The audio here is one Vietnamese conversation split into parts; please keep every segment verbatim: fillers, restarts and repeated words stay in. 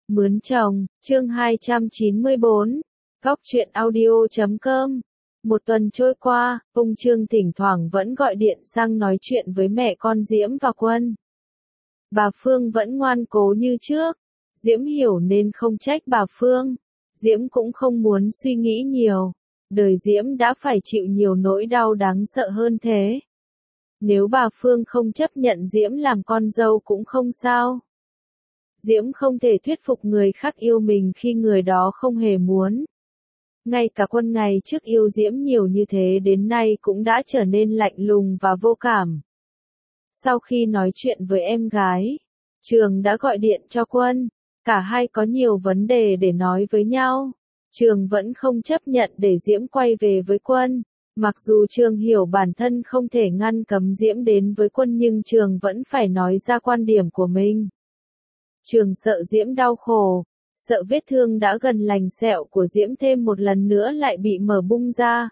Mướn chồng, chương hai trăm chín mươi bốn, góc truyện audio chấm com. Một tuần trôi qua, ông Trương thỉnh thoảng vẫn gọi điện sang nói chuyện với mẹ con Diễm và Quân. Bà Phương vẫn ngoan cố như trước. Diễm hiểu nên không trách bà Phương. Diễm cũng không muốn suy nghĩ nhiều. Đời Diễm đã phải chịu nhiều nỗi đau đáng sợ hơn thế. Nếu bà Phương không chấp nhận Diễm làm con dâu cũng không sao. Diễm không thể thuyết phục người khác yêu mình khi người đó không hề muốn. Ngay cả Quân ngày trước yêu Diễm nhiều như thế đến nay cũng đã trở nên lạnh lùng và vô cảm. Sau khi nói chuyện với em gái, Trường đã gọi điện cho Quân. Cả hai có nhiều vấn đề để nói với nhau. Trường vẫn không chấp nhận để Diễm quay về với Quân. Mặc dù Trường hiểu bản thân không thể ngăn cấm Diễm đến với Quân nhưng Trường vẫn phải nói ra quan điểm của mình. Trường sợ Diễm đau khổ, sợ vết thương đã gần lành sẹo của Diễm thêm một lần nữa lại bị mở bung ra.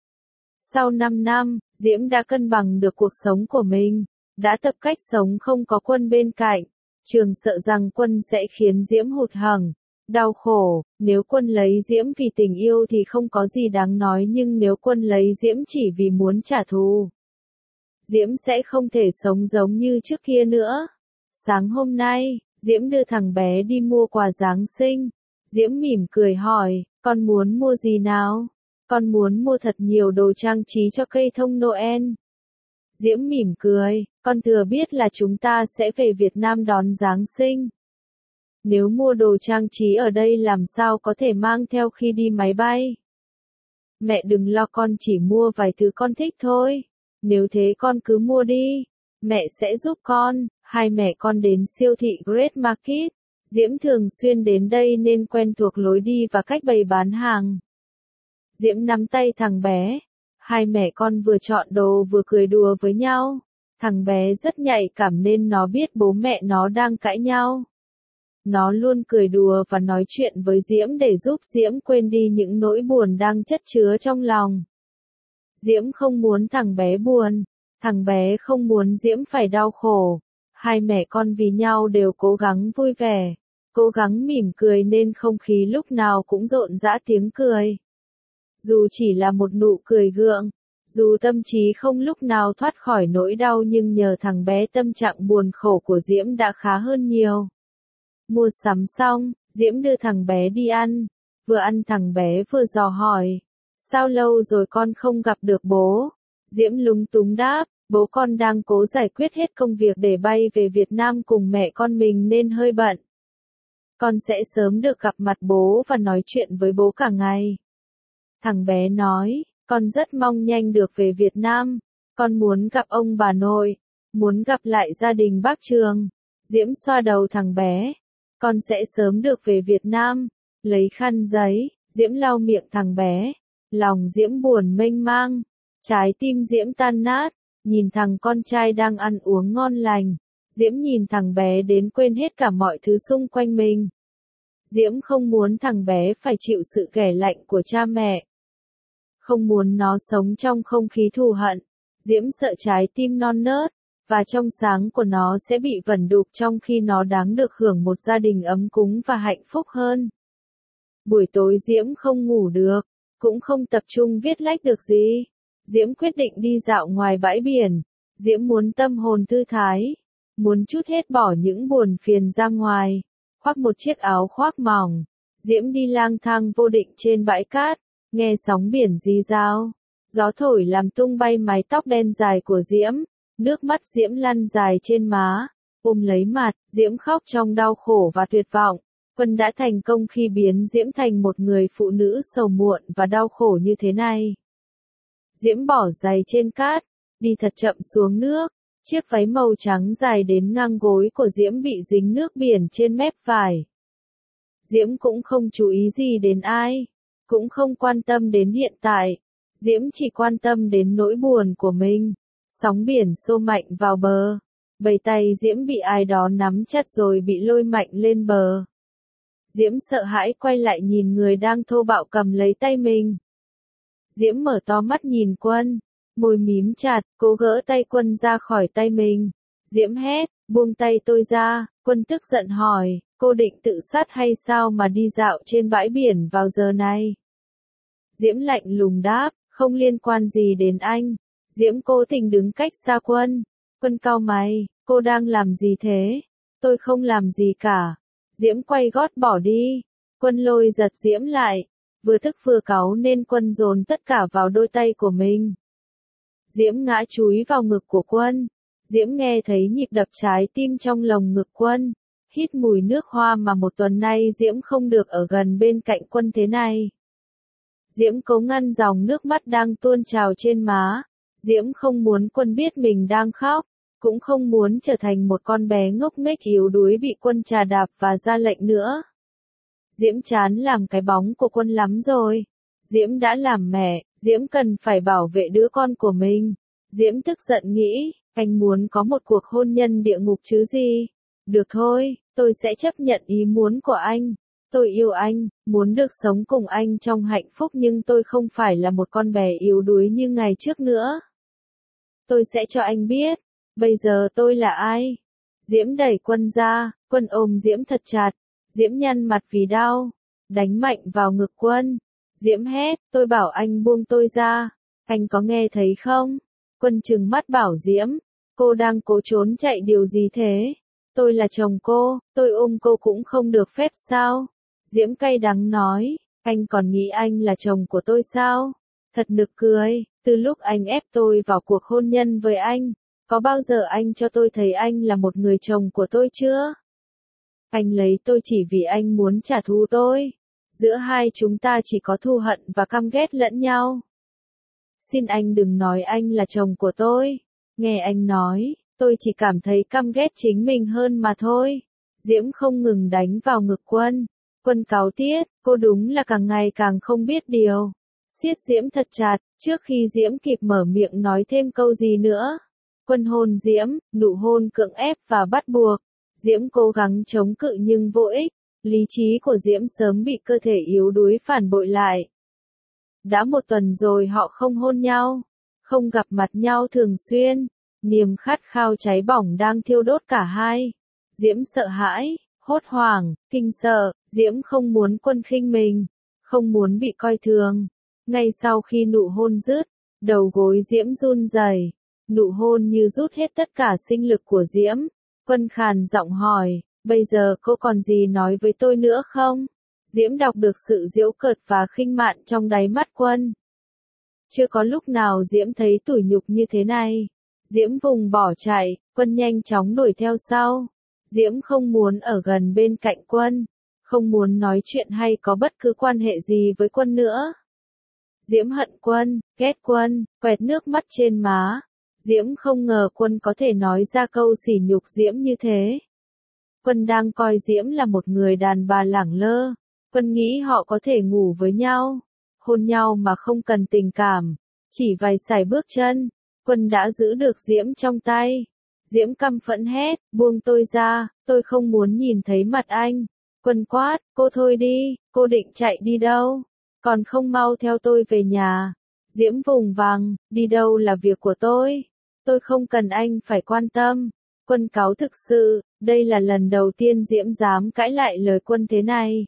Sau năm năm, Diễm đã cân bằng được cuộc sống của mình, đã tập cách sống không có Quân bên cạnh. Trường sợ rằng Quân sẽ khiến Diễm hụt hẫng, đau khổ. Nếu Quân lấy Diễm vì tình yêu thì không có gì đáng nói, nhưng nếu Quân lấy Diễm chỉ vì muốn trả thù, Diễm sẽ không thể sống giống như trước kia nữa. Sáng hôm nay, Diễm đưa thằng bé đi mua quà Giáng sinh. Diễm mỉm cười hỏi, con muốn mua gì nào? Con muốn mua thật nhiều đồ trang trí cho cây thông Noel. Diễm mỉm cười, con thừa biết là chúng ta sẽ về Việt Nam đón Giáng sinh. Nếu mua đồ trang trí ở đây làm sao có thể mang theo khi đi máy bay? Mẹ đừng lo, con chỉ mua vài thứ con thích thôi. Nếu thế con cứ mua đi. Mẹ sẽ giúp con. Hai mẹ con đến siêu thị Great Market. Diễm thường xuyên đến đây nên quen thuộc lối đi và cách bày bán hàng. Diễm nắm tay thằng bé. Hai mẹ con vừa chọn đồ vừa cười đùa với nhau. Thằng bé rất nhạy cảm nên nó biết bố mẹ nó đang cãi nhau. Nó luôn cười đùa và nói chuyện với Diễm để giúp Diễm quên đi những nỗi buồn đang chất chứa trong lòng. Diễm không muốn thằng bé buồn. Thằng bé không muốn Diễm phải đau khổ. Hai mẹ con vì nhau đều cố gắng vui vẻ, cố gắng mỉm cười nên không khí lúc nào cũng rộn rã tiếng cười. Dù chỉ là một nụ cười gượng, dù tâm trí không lúc nào thoát khỏi nỗi đau nhưng nhờ thằng bé tâm trạng buồn khổ của Diễm đã khá hơn nhiều. Mua sắm xong, Diễm đưa thằng bé đi ăn. Vừa ăn thằng bé vừa dò hỏi, sao lâu rồi con không gặp được bố? Diễm lúng túng đáp, bố con đang cố giải quyết hết công việc để bay về Việt Nam cùng mẹ con mình nên hơi bận. Con sẽ sớm được gặp mặt bố và nói chuyện với bố cả ngày. Thằng bé nói, con rất mong nhanh được về Việt Nam. Con muốn gặp ông bà nội, muốn gặp lại gia đình bác Trường. Diễm xoa đầu thằng bé. Con sẽ sớm được về Việt Nam. Lấy khăn giấy, Diễm lau miệng thằng bé. Lòng Diễm buồn mênh mang. Trái tim Diễm tan nát. Nhìn thằng con trai đang ăn uống ngon lành. Diễm nhìn thằng bé đến quên hết cả mọi thứ xung quanh mình. Diễm không muốn thằng bé phải chịu sự ghẻ lạnh của cha mẹ. Không muốn nó sống trong không khí thù hận. Diễm sợ trái tim non nớt và trong sáng của nó sẽ bị vẩn đục trong khi nó đáng được hưởng một gia đình ấm cúng và hạnh phúc hơn. Buổi tối Diễm không ngủ được, cũng không tập trung viết lách được gì. Diễm quyết định đi dạo ngoài bãi biển. Diễm muốn tâm hồn thư thái, muốn trút hết bỏ những buồn phiền ra ngoài. Khoác một chiếc áo khoác mỏng, Diễm đi lang thang vô định trên bãi cát, nghe sóng biển rì rào. Gió thổi làm tung bay mái tóc đen dài của Diễm, nước mắt Diễm lăn dài trên má, ôm lấy mặt, Diễm khóc trong đau khổ và tuyệt vọng. Quân đã thành công khi biến Diễm thành một người phụ nữ sầu muộn và đau khổ như thế này. Diễm bỏ giày trên cát, đi thật chậm xuống nước. Chiếc váy màu trắng dài đến ngang gối của Diễm bị dính nước biển trên mép vải. Diễm cũng không chú ý gì đến ai, cũng không quan tâm đến hiện tại. Diễm chỉ quan tâm đến nỗi buồn của mình. Sóng biển xô mạnh vào bờ. Bầy tay Diễm bị ai đó nắm chặt rồi bị lôi mạnh lên bờ. Diễm sợ hãi quay lại nhìn người đang thô bạo cầm lấy tay mình. Diễm mở to mắt nhìn Quân, môi mím chặt, cố gỡ tay Quân ra khỏi tay mình. Diễm hét, buông tay tôi ra, Quân tức giận hỏi, cô định tự sát hay sao mà đi dạo trên bãi biển vào giờ này? Diễm lạnh lùng đáp, không liên quan gì đến anh. Diễm cố tình đứng cách xa Quân. Quân cau mày, cô đang làm gì thế? Tôi không làm gì cả. Diễm quay gót bỏ đi. Quân lôi giật Diễm lại. Vừa tức vừa cáu nên Quân dồn tất cả vào đôi tay của mình. Diễm ngã chúi vào ngực của Quân. Diễm nghe thấy nhịp đập trái tim trong lồng ngực Quân. Hít mùi nước hoa mà một tuần nay Diễm không được ở gần bên cạnh Quân thế này. Diễm cố ngăn dòng nước mắt đang tuôn trào trên má. Diễm không muốn Quân biết mình đang khóc, cũng không muốn trở thành một con bé ngốc nghếch yếu đuối bị Quân trà đạp và ra lệnh nữa. Diễm chán làm cái bóng của Quân lắm rồi. Diễm đã làm mẹ, Diễm cần phải bảo vệ đứa con của mình. Diễm tức giận nghĩ, anh muốn có một cuộc hôn nhân địa ngục chứ gì. Được thôi, tôi sẽ chấp nhận ý muốn của anh. Tôi yêu anh, muốn được sống cùng anh trong hạnh phúc nhưng tôi không phải là một con bé yếu đuối như ngày trước nữa. Tôi sẽ cho anh biết, bây giờ tôi là ai. Diễm đẩy Quân ra, Quân ôm Diễm thật chặt. Diễm nhăn mặt vì đau, đánh mạnh vào ngực Quân. Diễm hét, tôi bảo anh buông tôi ra. Anh có nghe thấy không? Quân trừng mắt bảo Diễm, cô đang cố trốn chạy điều gì thế? Tôi là chồng cô, tôi ôm cô cũng không được phép sao? Diễm cay đắng nói, anh còn nghĩ anh là chồng của tôi sao? Thật nực cười, từ lúc anh ép tôi vào cuộc hôn nhân với anh, có bao giờ anh cho tôi thấy anh là một người chồng của tôi chưa? Anh lấy tôi chỉ vì anh muốn trả thù tôi. Giữa hai chúng ta chỉ có thù hận và căm ghét lẫn nhau. Xin anh đừng nói anh là chồng của tôi. Nghe anh nói, tôi chỉ cảm thấy căm ghét chính mình hơn mà thôi. Diễm không ngừng đánh vào ngực Quân. Quân cáu tiết, cô đúng là càng ngày càng không biết điều. Siết Diễm thật chặt, trước khi Diễm kịp mở miệng nói thêm câu gì nữa. Quân hôn Diễm, nụ hôn cưỡng ép và bắt buộc. Diễm cố gắng chống cự nhưng vô ích. Lý trí của Diễm sớm bị cơ thể yếu đuối phản bội lại. Đã một tuần rồi họ không hôn nhau, không gặp mặt nhau thường xuyên. Niềm khát khao cháy bỏng đang thiêu đốt cả hai. Diễm sợ hãi, hốt hoảng, kinh sợ. Diễm không muốn Quân khinh mình, không muốn bị coi thường. Ngay sau khi nụ hôn dứt, đầu gối Diễm run rẩy. Nụ hôn như rút hết tất cả sinh lực của Diễm. Quân khàn giọng hỏi, bây giờ cô còn gì nói với tôi nữa không? Diễm đọc được sự giễu cợt và khinh mạn trong đáy mắt Quân. Chưa có lúc nào Diễm thấy tủi nhục như thế này. Diễm vùng bỏ chạy, Quân nhanh chóng đuổi theo sau. Diễm không muốn ở gần bên cạnh Quân, không muốn nói chuyện hay có bất cứ quan hệ gì với Quân nữa. Diễm hận Quân, ghét Quân, quẹt nước mắt trên má. Diễm không ngờ Quân có thể nói ra câu sỉ nhục Diễm như thế. Quân đang coi Diễm là một người đàn bà lẳng lơ. Quân nghĩ họ có thể ngủ với nhau, hôn nhau mà không cần tình cảm. Chỉ vài sải bước chân, Quân đã giữ được Diễm trong tay. Diễm căm phẫn hét, buông tôi ra, tôi không muốn nhìn thấy mặt anh. Quân quát, cô thôi đi, cô định chạy đi đâu? Còn không mau theo tôi về nhà. Diễm vùng vằng, đi đâu là việc của tôi. Tôi không cần anh phải quan tâm. Quân cáu thực sự, đây là lần đầu tiên Diễm dám cãi lại lời Quân thế này.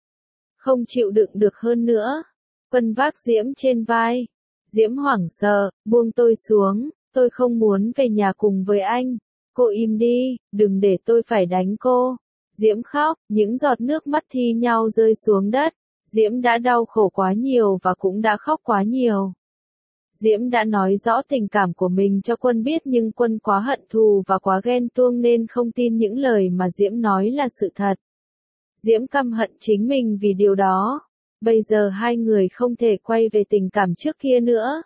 Không chịu đựng được hơn nữa. Quân vác Diễm trên vai. Diễm hoảng sợ, buông tôi xuống, tôi không muốn về nhà cùng với anh. Cô im đi, đừng để tôi phải đánh cô. Diễm khóc, những giọt nước mắt thi nhau rơi xuống đất. Diễm đã đau khổ quá nhiều và cũng đã khóc quá nhiều. Diễm đã nói rõ tình cảm của mình cho Quân biết nhưng Quân quá hận thù và quá ghen tuông nên không tin những lời mà Diễm nói là sự thật. Diễm căm hận chính mình vì điều đó. Bây giờ hai người không thể quay về tình cảm trước kia nữa.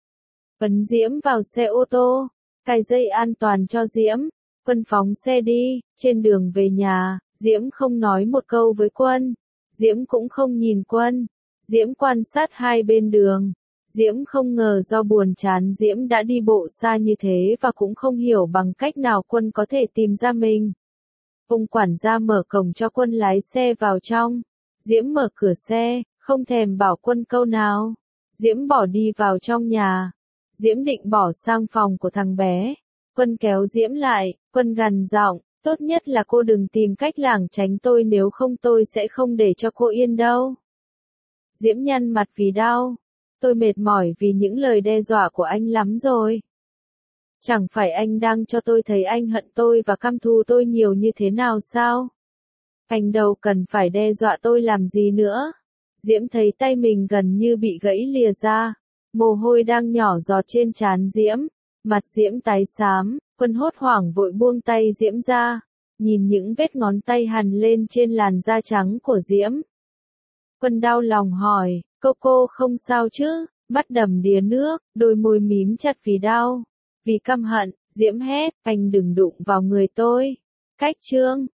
Ấn Diễm vào xe ô tô, cài dây an toàn cho Diễm. Quân phóng xe đi, trên đường về nhà, Diễm không nói một câu với Quân. Diễm cũng không nhìn Quân. Diễm quan sát hai bên đường. Diễm không ngờ do buồn chán Diễm đã đi bộ xa như thế và cũng không hiểu bằng cách nào Quân có thể tìm ra mình. Ông quản gia mở cổng cho Quân lái xe vào trong. Diễm mở cửa xe, không thèm bảo Quân câu nào. Diễm bỏ đi vào trong nhà. Diễm định bỏ sang phòng của thằng bé. Quân kéo Diễm lại, Quân gằn giọng, tốt nhất là cô đừng tìm cách lảng tránh tôi, nếu không tôi sẽ không để cho cô yên đâu. Diễm nhăn mặt vì đau. Tôi mệt mỏi vì những lời đe dọa của anh lắm rồi. Chẳng phải anh đang cho tôi thấy anh hận tôi và căm thù tôi nhiều như thế nào sao? Anh đâu cần phải đe dọa tôi làm gì nữa. Diễm thấy tay mình gần như bị gãy lìa ra. Mồ hôi đang nhỏ giọt trên trán Diễm. Mặt Diễm tái xám, Quân hốt hoảng vội buông tay Diễm ra. Nhìn những vết ngón tay hằn lên trên làn da trắng của Diễm. Quân đau lòng hỏi, cô cô không sao chứ? Mắt đầm đìa nước, đôi môi mím chặt vì đau. Vì căm hận, Diễm hét, anh đừng đụng vào người tôi. Cách chương